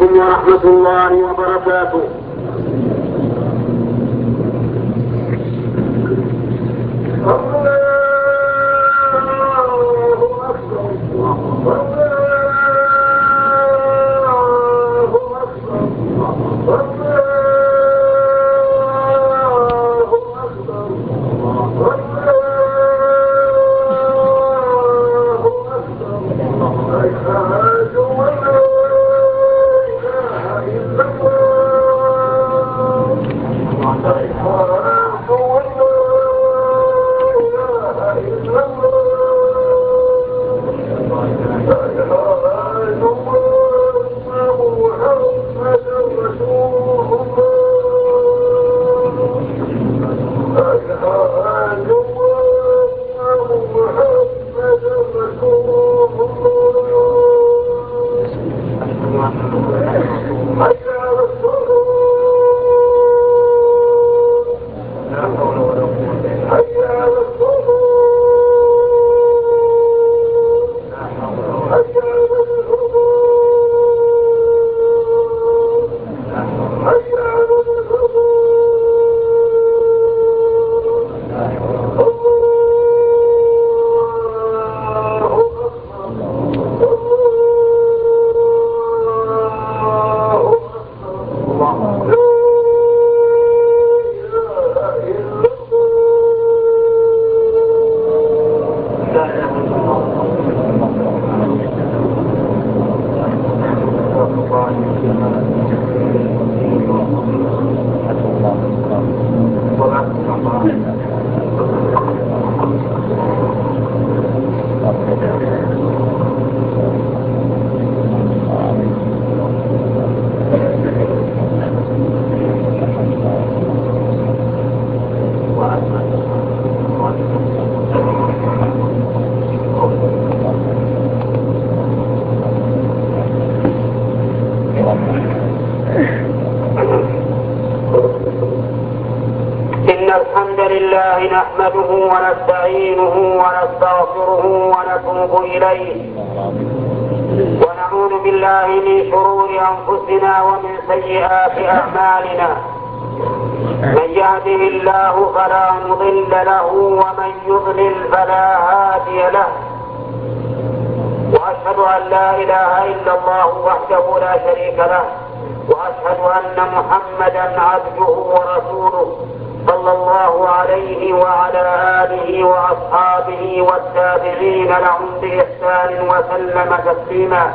عليكم ورحمة الله وبركاته. إن الحمد لله نحمده ونستعينه ونستغفره ونتوب إليه ونعوذ بالله من شرور أنفسنا ومن سيئات أعمالنا. من يهده الله فلا مضل له ومن يضلل فلا هادي له، وأشهد أن لا إله إلا الله وحده لا شريك له، وأشهد أن محمدا عبده ورسوله صلى الله عليه وعلى آله وأصحابه والتابعين لهم بإحسان وسلم تسليما.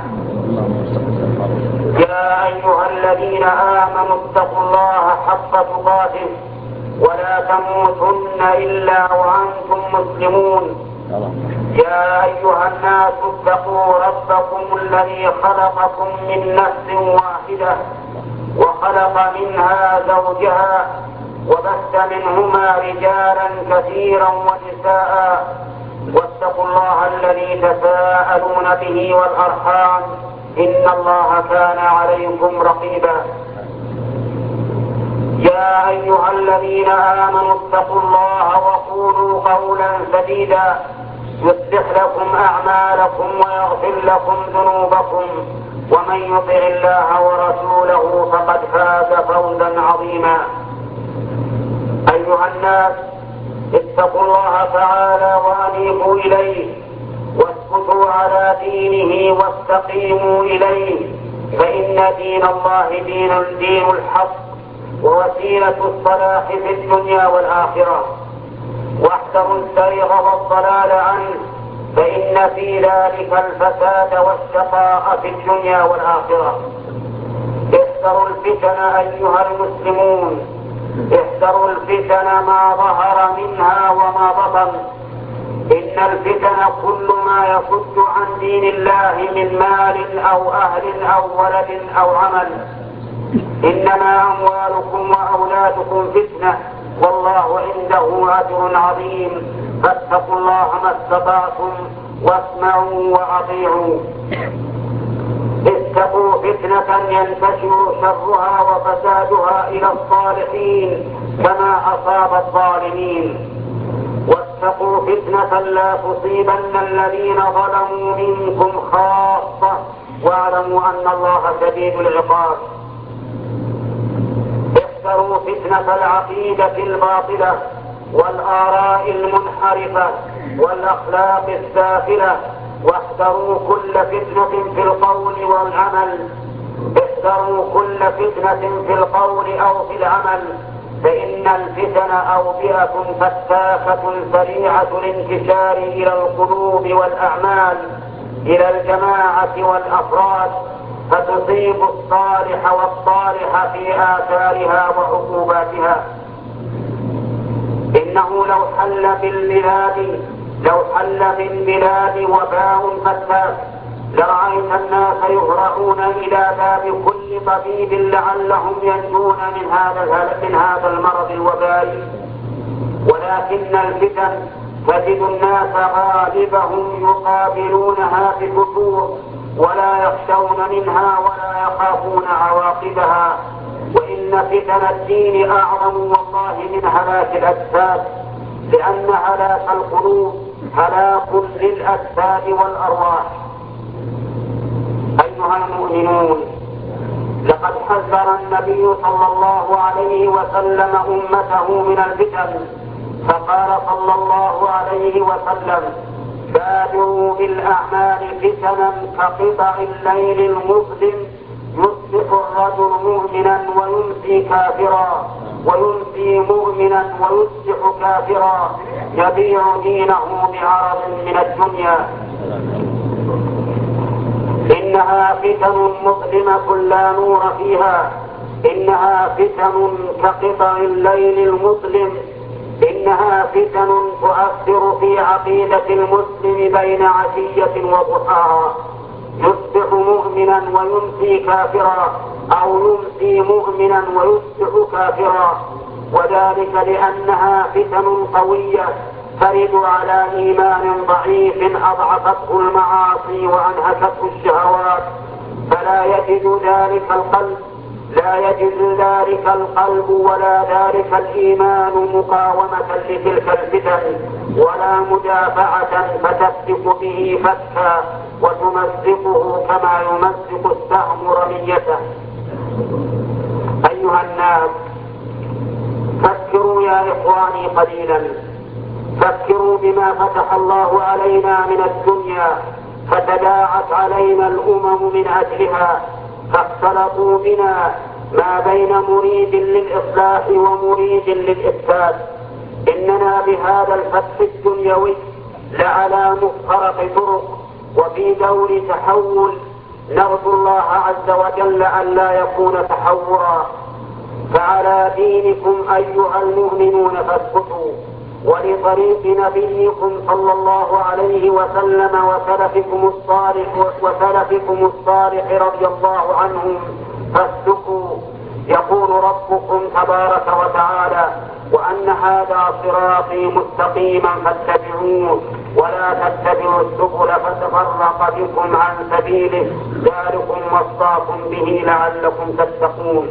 يا أيها الذين آمنوا اتقوا الله حق تقاته ولا تموتن إلا وأنتم مسلمون. يا أيها الناس اتقوا ربكم الذي خلقكم من نفس واحدة وخلق منها زوجها وبث منهما رجالا كثيرا ونساء، واتقوا الله الذي تساءلون به والأرحام إن الله كان عليكم رقيبا. يا أيها الذين آمنوا اتقوا الله وقولوا قولا سديدا يصلح لكم أعمالكم ويغفر لكم ذنوبكم، ومن يطع الله ورسوله فقد فاز فوزا عظيما. أيها الناس اتقوا الله تعالى وأنيبوا إليه واثبتوا على دينه واستقيموا إليه، فإن دين الله دين الحق ووسيلة الصلاح في الدنيا والآخرة. واحذروا الزيغ والضلال عنه، فإن في ذلك الفساد والشقاء في الدنيا والآخرة. احذروا الفتن أيها المسلمون، احذروا الفتن ما ظهر منها وما بطن. إن الفتن كل ما يصد عن دين الله من مال أو أهل أو ولد أو عمل. إنما أموالكم وأولادكم فتنة والله عنده أجر عظيم، فاتقوا الله ما استطعتم واسمعوا وأطيعوا. اتقوا فتنة ينتشر شرها وفسادها إلى الصالحين كما أصاب الظالمين، واتقوا فتنة لا تصيبن الذين ظلموا منكم خاصة واعلموا أن الله شديد العقاب. احذروا فتنة العقيدة الباطلة والآراء المنحرفة والأخلاق السافلة، واحذروا كل فتنة في القول والعمل. احذروا كل فتنة في القول أو في العمل، فإن الفتن أوبئة فتاكة سريعة الانتشار إلى القلوب والأعمال، إلى الجماعة والأفراد، فتصيب الصالح والصالح في آثارها وعقوباتها. إنه لو حل بالبلاد وباء فتاك لرأيت الناس يهرعون إلى باب كل طبيب لعلهم ينجون من هذا المرض الوبائي. ولكن الفتن تجد الناس غالبهم يقابلونها بفتور، ولا يخشون منها ولا يخافون عواقبها. وإن فتن الدين أعظم والله من هلاك الأجساد، لأن هلاك القلوب هلاك للأجساد والأرواح. أيها المؤمنون، لقد حذر النبي صلى الله عليه وسلم أمته من الفتن، فقال صلى الله عليه وسلم: بادروا بالأعمال فتنا كقطع الليل المظلم، يصبح الرجل مؤمنا ويمسي كافرا، ويمسي مؤمنا ويصبح كافرا، يبيع دينه بعرض من الدنيا. إنها فتن مظلمة لا نور فيها، إنها فتن كقطع الليل المظلم، إنها فتن تؤثر في عقيدة المسلم بين عشية وضحاها، يصبح مؤمنا ويمسي كافرا، أو يمسي مؤمنا ويصبح كافرا، وذلك لأنها فتن قوية ترد على إيمان ضعيف أضعفته المعاصي وأنهكته الشهوات، فلا يجد ذلك القلب ولا ذلك الإيمان مقاومة لتلك الفتن ولا مدافعة فتفتك به فتكا وتمزقه كما يمزق السهم رميته. أيها الناس، فكروا يا إخواني قليلا، فكروا بما فتح الله علينا من الدنيا، فتداعت علينا الأمم من أجلها، فاختلطوا بنا ما بين مريد للإصلاح ومريد للإفساد. إننا بهذا الفتح الدنيوي لعلى مفترق طرق وفي دور تحول، نرجو الله عز وجل أن لا يكون تحورا. فعلى دينكم أيها المؤمنون فاثبتوا، ولطريق نبيكم صلى الله عليه وسلم وسلفكم الصالح رضي الله عنهم فاسلكوا. يقول ربكم تبارك وتعالى: وأن هذا صراطي مستقيما فاتبعوه ولا تتبعوا السبل فتفرق بكم عن سبيله، ذلكم وصاكم به لعلكم تتقون.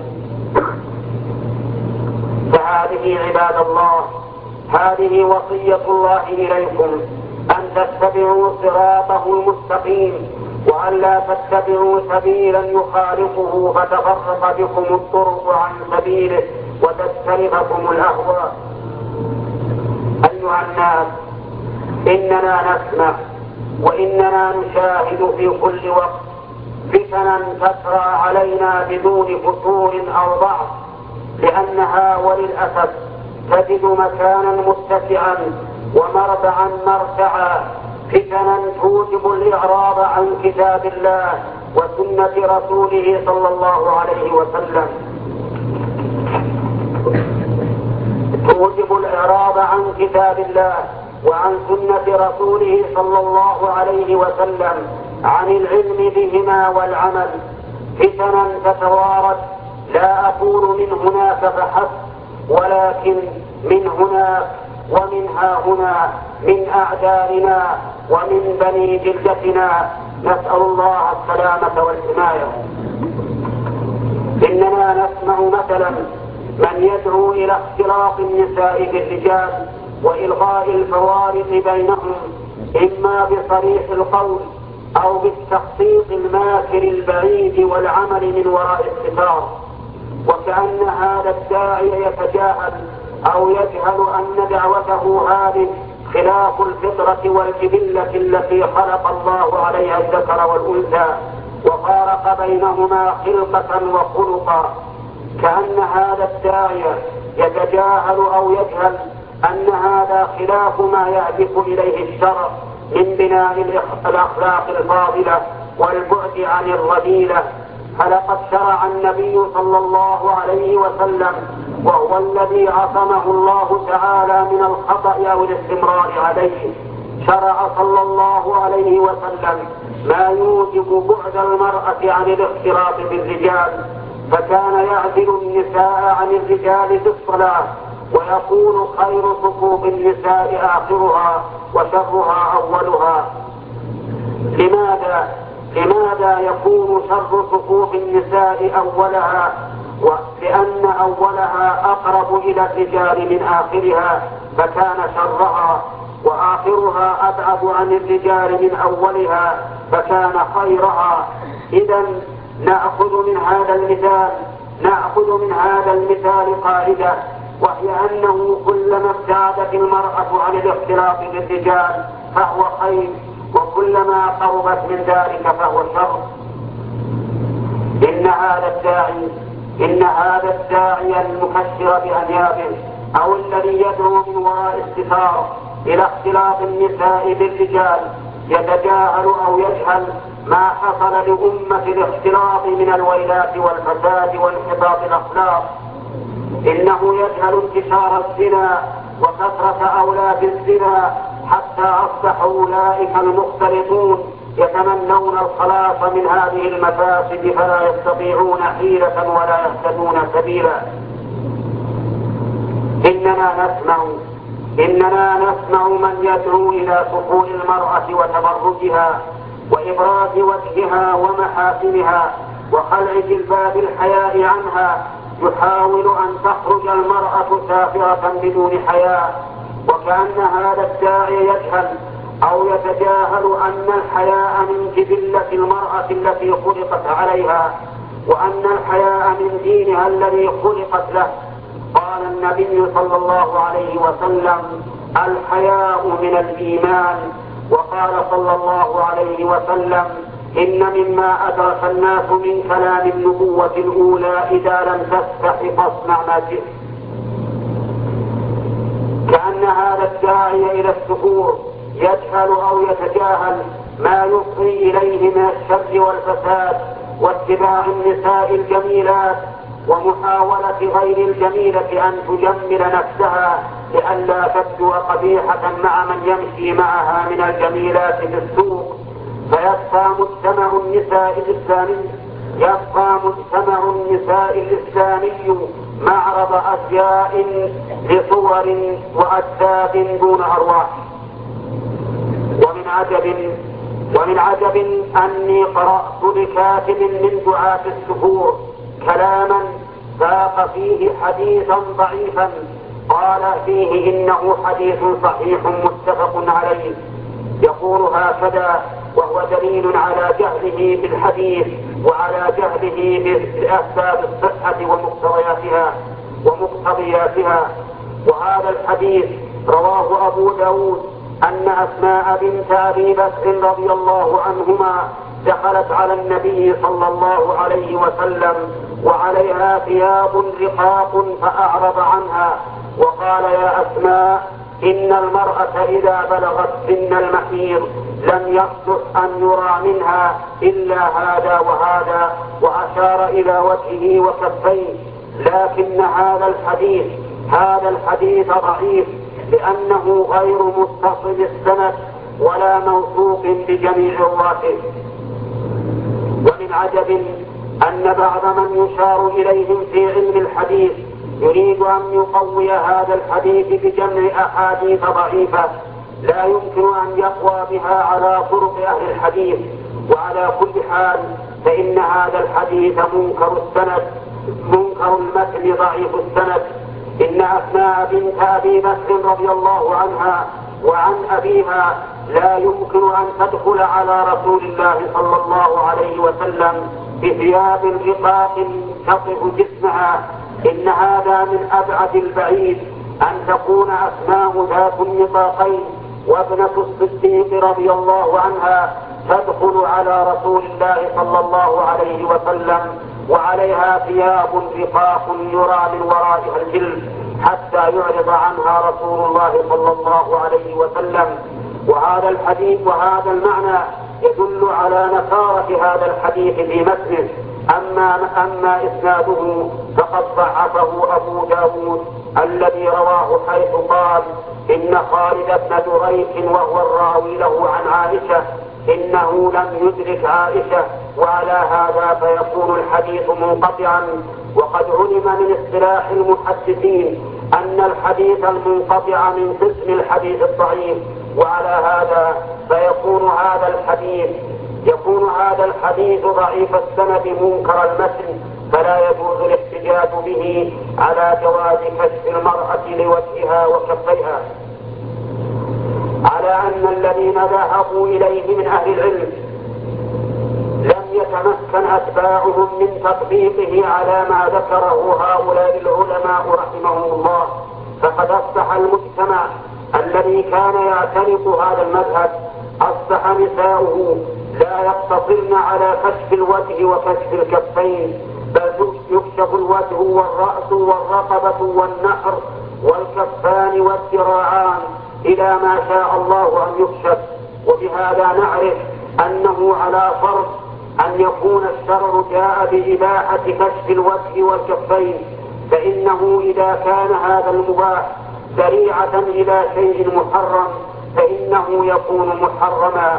فهذه عباد الله، هذه وصية الله إليكم، أن تتبعوا صراطه المستقيم، وأن لا تتبعوا سبيلا يخالفه فتفرق بكم الطرق عن سبيله وتسترقكم الأهواء. أيها الناس، إننا نسمع وإننا نشاهد في كل وقت فتنا تسرى علينا بدون فتور أو ضعف، لأنها وللأسف تجد مكانا متسعا ومرتعا مرتعا، فتنا توجب الإعراض عن كتاب الله وسنة رسوله صلى الله عليه وسلم، توجب الإعراض عن كتاب الله وعن سنة رسوله صلى الله عليه وسلم، عن العلم بهما والعمل، فتنا تتوارد، لا أقول من هناك فحسب، ولكن من هناك ومن ها هنا، من أعدائنا ومن بني جلدتنا، نسأل الله السلامة والحماية. إننا نسمع مثلا من يدعو إلى اختلاط النساء بالرجال وإلغاء الفوارق بينهم، إما بصريح القول أو بالتخطيط الماكر البعيد والعمل من وراء الستار. وكأن هذا الداعي يتجاهل أو يجهل أن دعوته هذه خلاف الفطرة والجبلة التي خلق الله عليها الذكر والأنثى وفارق بينهما خلقة وخلقا. كأن هذا الداعي يتجاهل أو يجهل أن هذا خلاف ما يهدف إليه الشرع من بناء الأخلاق الفاضلة والبعد عن الرذيلة. فلقد شرع النبي صلى الله عليه وسلم، وهو الذي عصمه الله تعالى من الخطأ أو الاستمرار عليه، شرع صلى الله عليه وسلم ما يوجب بعد المرأة عن الاختلاط بالرجال، فكان يعزل النساء عن الرجال في الصلاة ويقول خير صفوف النساء آخرها وشرها أولها. لماذا يكون شر صفوف النساء أولها؟ لأن أولها أقرب إلى الرجال من آخرها فكان شرها، وآخرها أبعد عن الرجال من أولها فكان خيرها. إذا نأخذ من هذا المثال قاعدة، وهي أنه كلما ابتعدت المرأة عن الاختلاط بالرجال فهو خير، وكلما قربت من ذلك فهو شر. إن هذا الداعي المكشر بأنيابه أو الذي يدعو من وراء الستار إلى اختلاط النساء بالرجال يتجاهل أو يجهل ما حصل لأمة الاختلاط من الويلات والفساد وانحطاط الأخلاق. إنه يجهل انتشار الزنا وكثرة أولاد الزنا حتى أصبح أولئك المختلطون يتمنون الخلاص من هذه المفاسد فلا يستطيعون حيلة ولا يهتدون سبيلا. إننا نسمع من يدعو إلى سفور المرأة وتبرجها وإبراز وجهها ومحاسنها وخلع جلباب الحياء عنها، يحاول أن تخرج المرأة سافرة بدون حياء. وكأن هذا الداعي يجهل أو يتجاهل أن الحياء من جبلة المرأة التي خلقت عليها، وأن الحياء من دينها الذي خلقت له. قال النبي صلى الله عليه وسلم: الحياء من الإيمان. وقال صلى الله عليه وسلم: إن مما أدرك الناس من كلام النبوة الأولى إذا لم تستح فاصنع ما شئت. كأن هذا الداعي إلى السفور يجهل أو يتجاهل ما يفضي إليه من الشر والفساد واتباع النساء الجميلات ومحاولة غير الجميلة أن تجمل نفسها لئلا تبدو قبيحة مع من يمشي معها من الجميلات في السوق، فيبقى مجتمع النساء الإسلامي معرض أشياء لصور وأجساد دون أرواح. ومن عجب أني قرأت لكاتب من دعاة السفور كلاما ساق فيه حديثا ضعيفا قال فيه إنه حديث صحيح متفق عليه، يقول هكذا، وهو دليل على جهله بالحديث وعلى جهله بأسباب الصحة ومقتضياتها. وهذا الحديث رواه أبو داود أن أسماء بنت أبي بكر رضي الله عنهما دخلت على النبي صلى الله عليه وسلم وعليها ثياب رقاق فأعرض عنها وقال: يا أسماء، إن المرأة إذا بلغت سن المحيض لم يصلح أن يرى منها إلا هذا وهذا، وأشار إلى وجهه وكفيه. لكن هذا الحديث ضعيف لأنه غير متصل السند ولا موثوق بجميع رواته. ومن عجب أن بعض من يشار إليهم في علم الحديث يريد أن يقوي هذا الحديث بجمع أحاديث ضعيفة لا يمكن أن يقوى بها على طرق أهل الحديث. وعلى كل حال فإن هذا الحديث منكر المتن ضعيف السند. إن أسماء بنت أبي بكر رضي الله عنها وعن أبيها لا يمكن أن تدخل على رسول الله صلى الله عليه وسلم بثياب رقاق تصف جسمها. إن هذا من أبعد البعيد أن تكون أسماء ذات النطاقين وابنة الصديق رضي الله عنها تدخل على رسول الله صلى الله عليه وسلم وعليها ثياب رقاق يرى من ورائها الجلد حتى يعرض عنها رسول الله صلى الله عليه وسلم. وهذا الحديث وهذا المعنى يدل على نكارة هذا الحديث في متنه. أما إسناده فقد ضعفه أبو داود الذي رواه حيث قال إن خالد بن دريك وهو الراوي له عن عائشة إنه لم يدرك عائشة، وعلى هذا فيكون الحديث منقطعا. وقد علم من اصطلاح المحدثين أن الحديث المنقطع من قسم الحديث الضعيف، وعلى هذا فيكون هذا الحديث ضعيف السند منكر المتن، فلا يجوز الاحتجاج به على جواز كشف المرأة لوجهها وكفيها. على أن الذين ذهبوا إليه من أهل العلم لم يتمكن أتباعهم من تطبيقه على ما ذكره هؤلاء العلماء رحمهم الله، فقد أصبح المجتمع الذي كان يعتنق هذا المذهب أصبح نساؤه لا يقتصرن على كشف الوجه وكشف الكفين، بل يكشف الوجه والرأس والرقبة والنحر والكفان والذراعان إلى ما شاء الله أن يكشف. وبهذا نعرف أنه على فرض أن يكون الشرع جاء بإباحة كشف الوجه والكفين، فإنه إذا كان هذا المباح ذريعة إلى شيء محرم فإنه يكون محرما،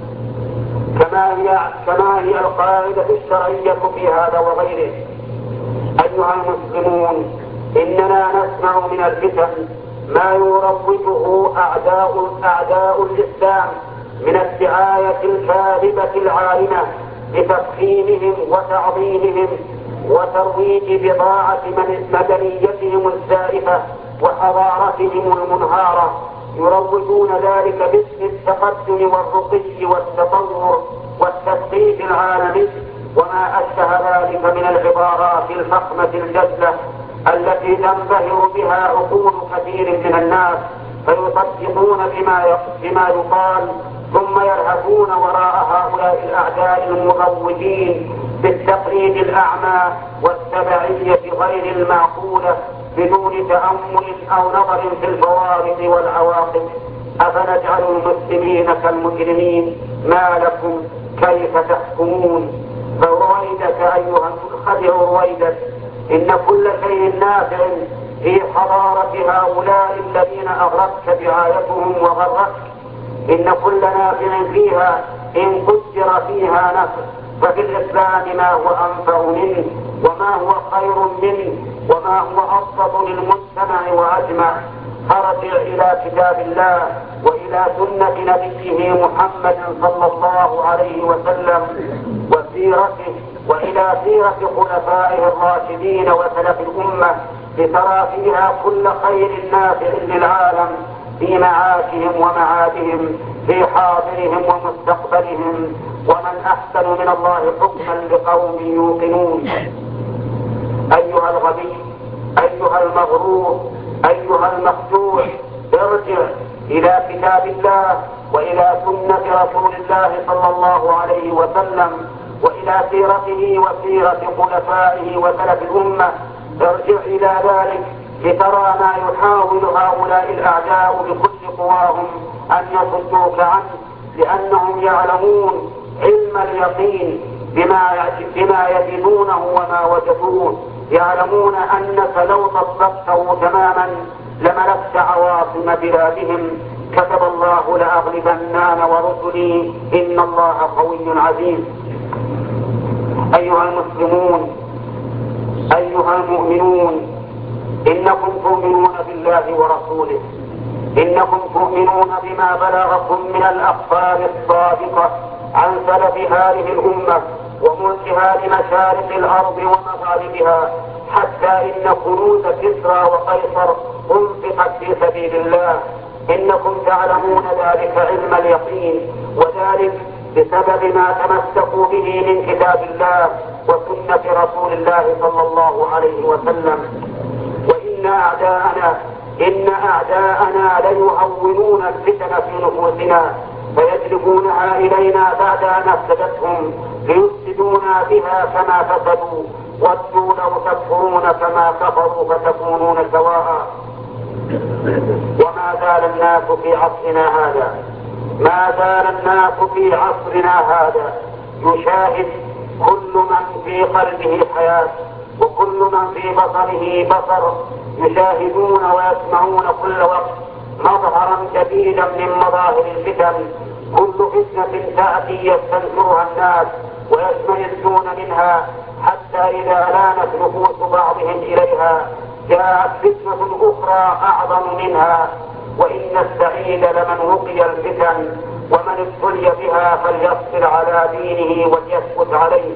كما هي القاعدة الشرعية في هذا وغيره. أيها المسلمون، إننا نسمع من الفتن ما يروجه أعداء الإسلام من الدعاية الكاذبة العالمة بتفخيمهم وتعظيمهم وترويج بضاعة مدنيتهم الزائفة وحضارتهم المنهارة، يروجون ذلك باسم التقدم والرقي والتطور والتثقيف العالمي وما أشبه ذلك من العبارات الفخمة الجزلة التي تنبهر بها عقول كثير من الناس، فيصدقون بما يقال، ثم يرهبون وراء هؤلاء الأعداء المروجين بالتقليد الأعمى والتبعية غير المعقولة بدون تأمل أو نظر في الفوارق والعواقب. أفنجعل المسلمين كالمجرمين؟ ما لكم كيف تحكمون؟ فرويدك أيها الخدع رويدك، إن كل شيء نافع في حضارة هؤلاء الذين أغرتك دعايتهم وغرتك، إن كل نافع فيها إن قدر فيها نفع، ففي الإسلام ما هو أنفع منه وما هو خير منه وما هو أفضل للمجتمع وأجمع. فارجع إلى كتاب الله وإلى سنة نبيه محمد صلى الله عليه وسلم وسيرته، وإلى سيرة خلفائه الراشدين وسلف الأمة، لترى فيها كل خير نافع للعالم في معاشهم ومعادهم، في حاضرهم ومستقبلهم. ومن أحسن من الله حكما لقوم يوقنون. أيها الغبي، أيها المغرور، أيها المخدوع، ارجع إلى كتاب الله وإلى سنة رسول الله صلى الله عليه وسلم وإلى سيرته وسيرة خلفائه وسلف الأمة. ارجع إلى ذلك لترى ما يحاول هؤلاء الأعداء بكل قواهم أن يصدوك عنه، لأنهم يعلمون علم اليقين بما يجدونه وما وجدوه، يعلمون أنك لو طبقته تماما لملكت عواصم بلادهم. كتب الله لأغلبن أنا ورسلي إن الله قوي عزيز. أيها المسلمون، أيها المؤمنون، إنكم تؤمنون بالله ورسوله، إنكم تؤمنون بما بلغكم من الأخبار الصادقة عن سلف هذه الأمة وملكها لمشارق الأرض ومغاربها، حتى إن كنوز كسرى وقيصر أنفقت في سبيل الله، إنكم تعلمون ذلك علم اليقين، وذلك بسبب ما تمسكوا به من كتاب الله وسنة رسول الله صلى الله عليه وسلم. إن أعداءنا ليهونون الفتن في نفوسنا فيجلبونها إلينا بعد أن أفسدتهم ليفسدونا بها كما فسدوا، ودوا لو تكفرون كما كفروا فتكونون سواء. وما زال الناس في عصرنا هذا يشاهد كل من في قلبه حياة وكل من في بصره بصر، يشاهدون ويسمعون كل وقت مظهرا جديدا من مظاهر الفتن. كل فتنة تأتي يستنكرها الناس ويشمئزون منها، حتى إذا لانت نفوس بعضهم إليها جاءت فتنة أخرى أعظم منها. وإن السعيد لمن وقي الفتن، ومن ابتلي بها فليصبر على دينه وليثبت عليه.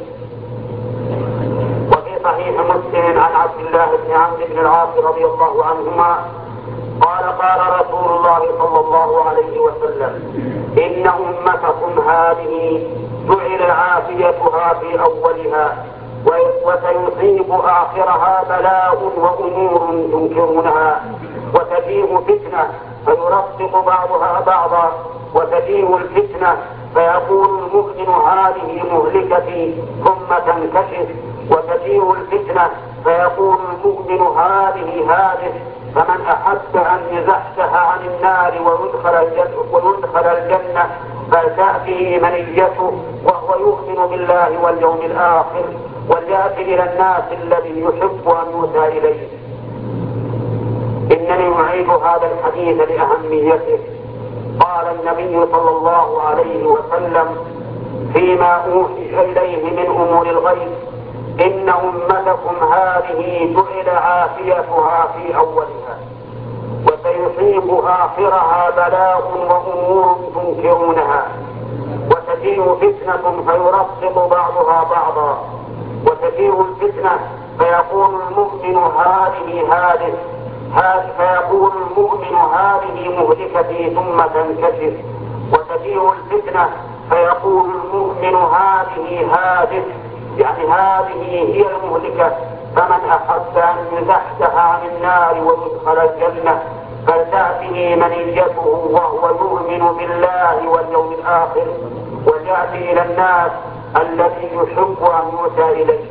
وفي صحيح مسلم عن عبد الله بن عمرو بن العاص رضي الله عنهما قال رسول الله صلى الله عليه وسلم: إن أمتكم هذه جعل عافيتها في أولها وسيصيب آخرها بلاء وأمور تنكرونها، وتجيء فتنة فيرفق بعضها بعضا، وتجيء الفتنة فيقول المؤمن هذه مهلكتي ثم تنكشف، وتجيء الفتنة فيقول المؤمن هذه هذه. فمن أحب أن يزحزح عن النار ويدخل الجنة فلتأتيه منيته وهو يؤمن بالله واليوم الآخر، وليأتي إلى الناس الذي يحب أن يؤتى إليه. إنني أعيد هذا الحديث لأهميته. قال النبي صلى الله عليه وسلم فيما أوحي إليه من أمور الغيب: إن أمتكم هذه جعل عافيتها في أولها وسيصيب آخرها بلاء وأمور تنكرونها، وتجيء فتنة فيرفق بعضها بعضا، وتجيء الفتنة فيقول المؤمن هذه مهلكتي ثم تنكشف، وتجيء الفتنة فيقول المؤمن هذه يعني هذه هي المهلكة. فمن أحب أن يزحزح عن النار ويدخل الجنة فلتأته منيته وهو يؤمن بالله واليوم الآخر، ويأتي إلى الناس الذي يحب أن يؤتى إليه.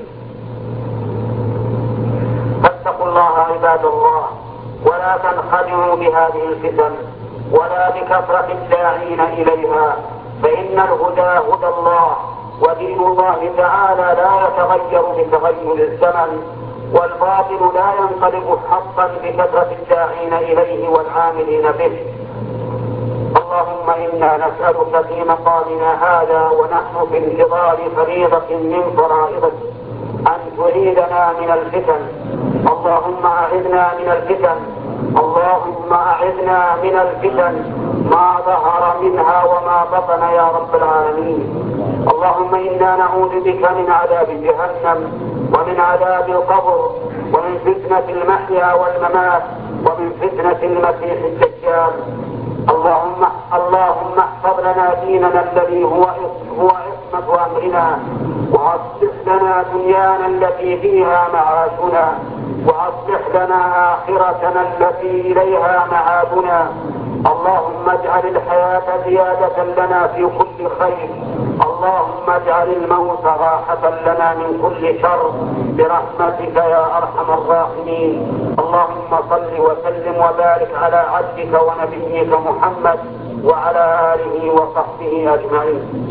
فاتقوا الله عباد الله، ولا تنخدعوا بهذه الفتن ولا بكثرة الداعين إليها، فإن الهدى هدى الله، ودين الله تعالى لا يتغير بتغير الزمن، والباطل لا ينقلب حقا بكثرة الداعين إليه والعاملين به. اللهم إنا نسألك في مقامنا هذا ونحن في انتظار فريضة من فرائضك أن تعيذنا من الفتن. اللهم أعذنا من الفتن ما ظهر منها وما بطن يا رب العالمين. اللهم إنا نعوذ بك من عذاب جهنم ومن عذاب القبر ومن فتنة المحيا والممات ومن فتنة المسيح الدجال. اللهم احفظ لنا ديننا الذي هو عصمة أمرنا، وأصلح لنا دنيانا التي فيها معاشنا، وأصلح لنا آخرتنا التي إليها معادنا. اللهم اجعل الحياة زيادة لنا في كل خير، اللهم اجعل الموت راحة لنا من كل شر برحمتك يا أرحم الراحمين. اللهم صل وسلم وبارك على عبدك ونبيك محمد وعلى آله وصحبه أجمعين.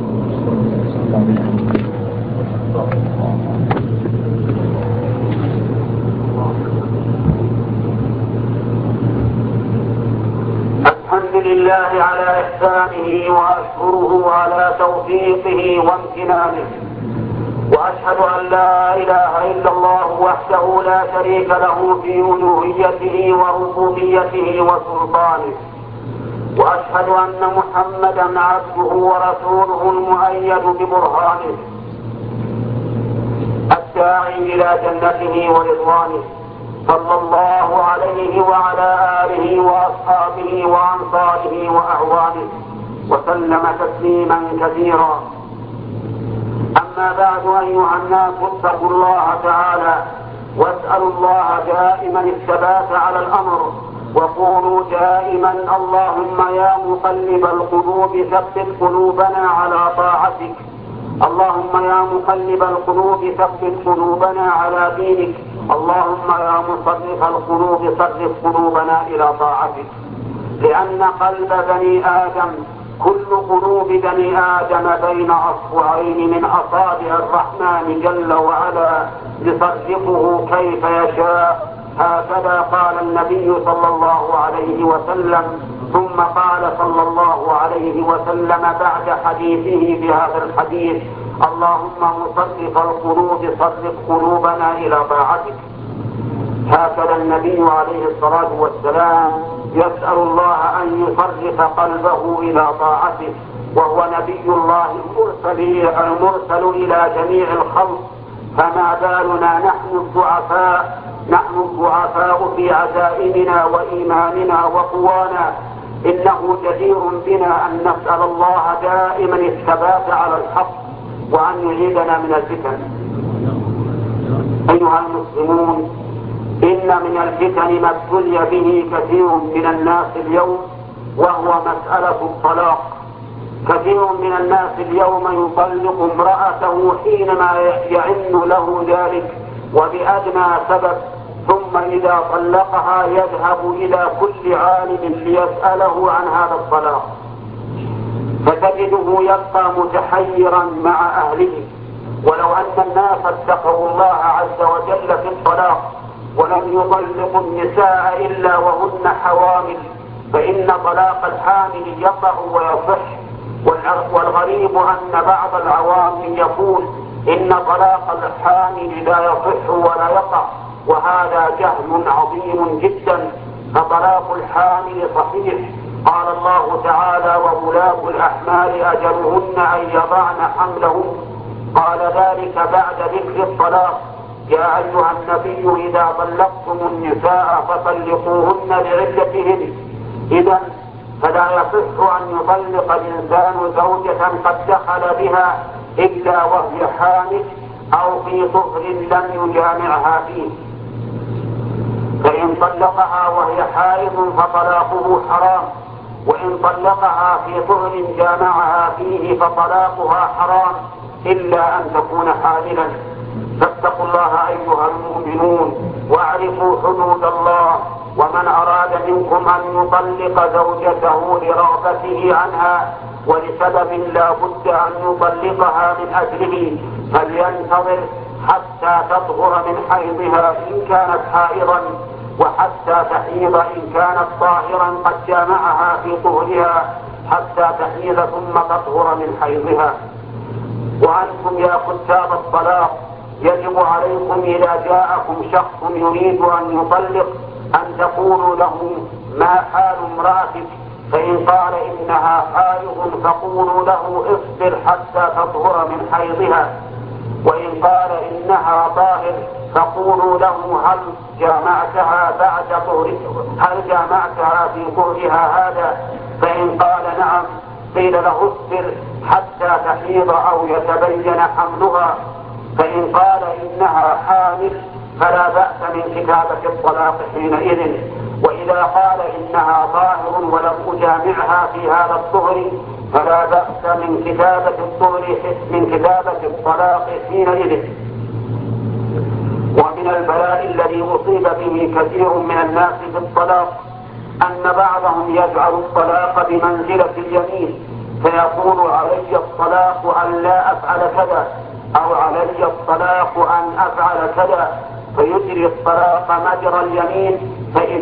الحمد لله على إحسانه وأشكره على توفيقه وامتنانه، وأشهد أن لا إله إلا الله وحده لا شريك له في ألوهيته وربوبيته وسلطانه، وأشهد أن محمدا عبده ورسوله المؤيد ببرهانه الداعي إلى جنته ورضوانه، صلى الله عليه وعلى آله وأصحابه وأنصاره وأعوانه وسلم تسليما كثيرا. أما بعد، أيها الناس، اتقوا الله تعالى واسألوا الله دائما الثبات على الأمر، وقولوا دائما: اللهم يا مقلب القلوب ثبت قلوبنا على طاعتك، اللهم يا مقلب القلوب ثبت قلوبنا على دينك، اللهم يا مصرف القلوب صرف قلوبنا إلى طاعتك. لأن قلب بني آدم، كل قلوب بني آدم بين أصبعين من أصابع الرحمن جل وعلا يصرفه كيف يشاء. هكذا قال النبي صلى الله عليه وسلم. ثم قال صلى الله عليه وسلم بعد حديثه بهذا الحديث: اللهم مصرف القلوب صرف قلوبنا إلى طاعتك. هكذا النبي عليه الصلاة والسلام يسأل الله أن يصرف قلبه إلى طاعته، وهو نبي الله المرسل إلى جميع الخلق. فما بالنا نحن الضعفاء في عزائمنا وإيماننا وقوانا. إنه جدير بنا أن نسأل الله دائما الثبات على الحق وأن يعيدنا من الفتن. أيها المسلمون، إن من الفتن ما ابتلي به كثير من الناس اليوم، وهو مسألة الطلاق. كثير من الناس اليوم يطلق امرأته حينما يعن له ذلك وبأدنى سبب، ثم إذا طلقها يذهب إلى كل عالم ليسأله عن هذا الطلاق، فتجده يبقى متحيرا مع أهله. ولو أن الناس اتقوا الله عز وجل في الطلاق ولم يطلقوا النساء إلا وهن حوامل، فإن طلاق الحامل يقع ويصح. والغريب أن بعض العوام يقول إن طلاق الحامل لا يصح ولا يقع، وهذا جهل عظيم جدا. فطلاق الحامل صحيح. قال الله تعالى: وولاة الأحمال أجلهن أن يضعن حملهن. قال ذلك بعد ذكر الطلاق: يا أيها النبي إذا طلقتم النساء فطلقوهن لعدتهن. إذن فلا يصح أن يطلق الإنسان زوجة قد دخل بها إلا وهي حامل أو في طهر لم يجامعها فيه. فإن طلقها وهي حائض فطلاقه حرام، وإن طلقها في طهر جامعها فيه فطلاقها حرام، إلا أن تكون حاملا. فاتقوا الله أيها المؤمنون واعرفوا حدود الله. ومن أراد منكم أن يطلق زوجته لرغبته عنها ولسبب لا بد أن يطلقها من أجله فلينتظر حتى تطهر من حيضها إن كانت حائضا، وحتى تحيض إن كانت طاهرا قد جامعها في طهرها، حتى تحيض ثم تطهر من حيضها. وأنتم يا كتاب الطلاق يجب عليكم إذا جاءكم شخص يريد أن يطلق أن تقولوا له: ما حال امرأتك؟ فإن قال إنها حائض فقولوا له: اصبر حتى تطهر من حيضها. وإن قال إنها طاهر فقولوا له: هل جامعتها في طهرها هذا؟ فإن قال نعم قيل له: اصبر حتى تحيض أو يتبين حملها. فإن قال إنها حامل فلا بأس من كتابة الطلاق حينئذ. وإذا قال إنها طاهر ولم أجامعها في هذا الطهر فلا بأس من كتابة الطلاق حينئذ. ومن البلاء الذي أصيب به كثير من الناس في الطلاق أن بعضهم يجعل الطلاق بمنزلة اليمين، فيقول: علي الطلاق أن لا أفعل كذا، أو علي الطلاق أن أفعل كذا، فيجري الطلاق مجرى اليمين.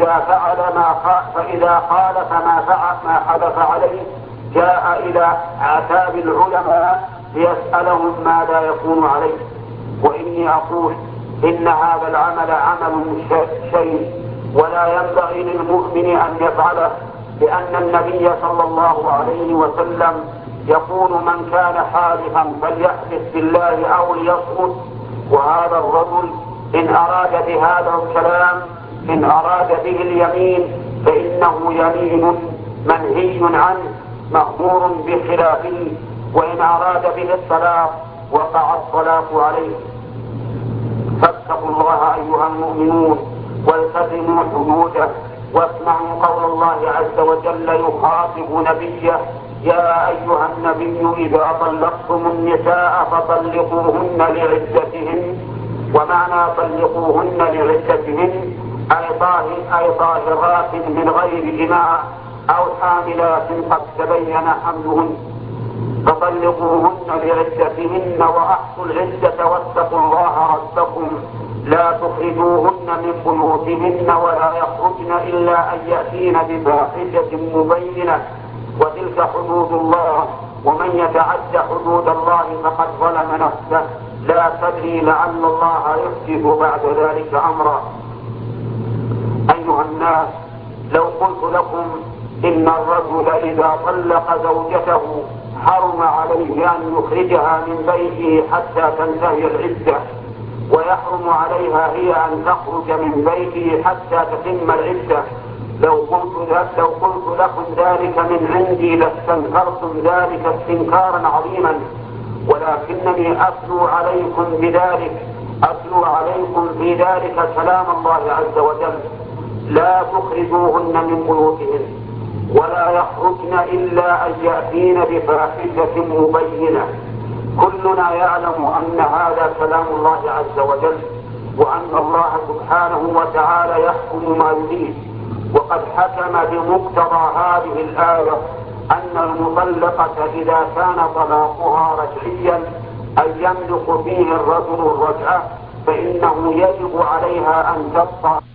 فإذا خالف ما حدث عليه جاء إلى عتاب العلماء ليسألهم ماذا يكون عليه. وإني أقول إن هذا العمل عمل شيء ولا ينبغي للمؤمن أن يفعله، لأن النبي صلى الله عليه وسلم يقول: من كان حالفا فليحلف بالله أو ليصمت. وهذا الرجل إن أراد بهذا الكلام إن أراد به اليمين فإنه يمين منهي عنه مأمور بخلافه، وإن أراد به الصلاة وقع الصلاة عليه. فاتقوا الله أيها المؤمنون والتزموا حدوده، واسمعوا قول الله عز وجل يخاطب نبيه: يا أيها النبي إذا طلقتم النساء فطلقوهن لعدتهن. ومعنى طلقوهن لعدتهن أي طاهرات من غير جماع أو حاملات قد تبين حملهن، فطلقوهن لعدتهن وأحصوا العدة واتقوا الله ربكم لا تخرجوهن من بيوتهن ولا يخرجن إلا أن يأتين بفاحشة مبينة، وتلك حدود الله، ومن يتعد حدود الله فقد ظلم نفسه، لا تدري لعل الله يحدث بعد ذلك أمرا. أيها الناس، لو قلت لكم إن الرجل إذا طلق زوجته حرم عليه أن يخرجها من بيته حتى تنتهي العدة، ويحرم عليها هي أن تخرج من بيته حتى تتم العدة، لو قلت لكم ذلك من عندي لاستنكرتم ذلك استنكارا عظيما، ولكنني أتلو عليكم في ذلك كلام الله عز وجل: لا تخرجوهن من بيوتهن ولا يخرجن إلا أن يأتين بفاحشة مبينة. كلنا يعلم أن هذا كلام الله عز وجل، وأن الله سبحانه وتعالى يحكم ما يريد، وقد حكم بمقتضى هذه الآية أن المطلقة إذا كان طلاقها رجعيا أي يملك فيه الرجل الرجعة فإنه يجب عليها أن تبقى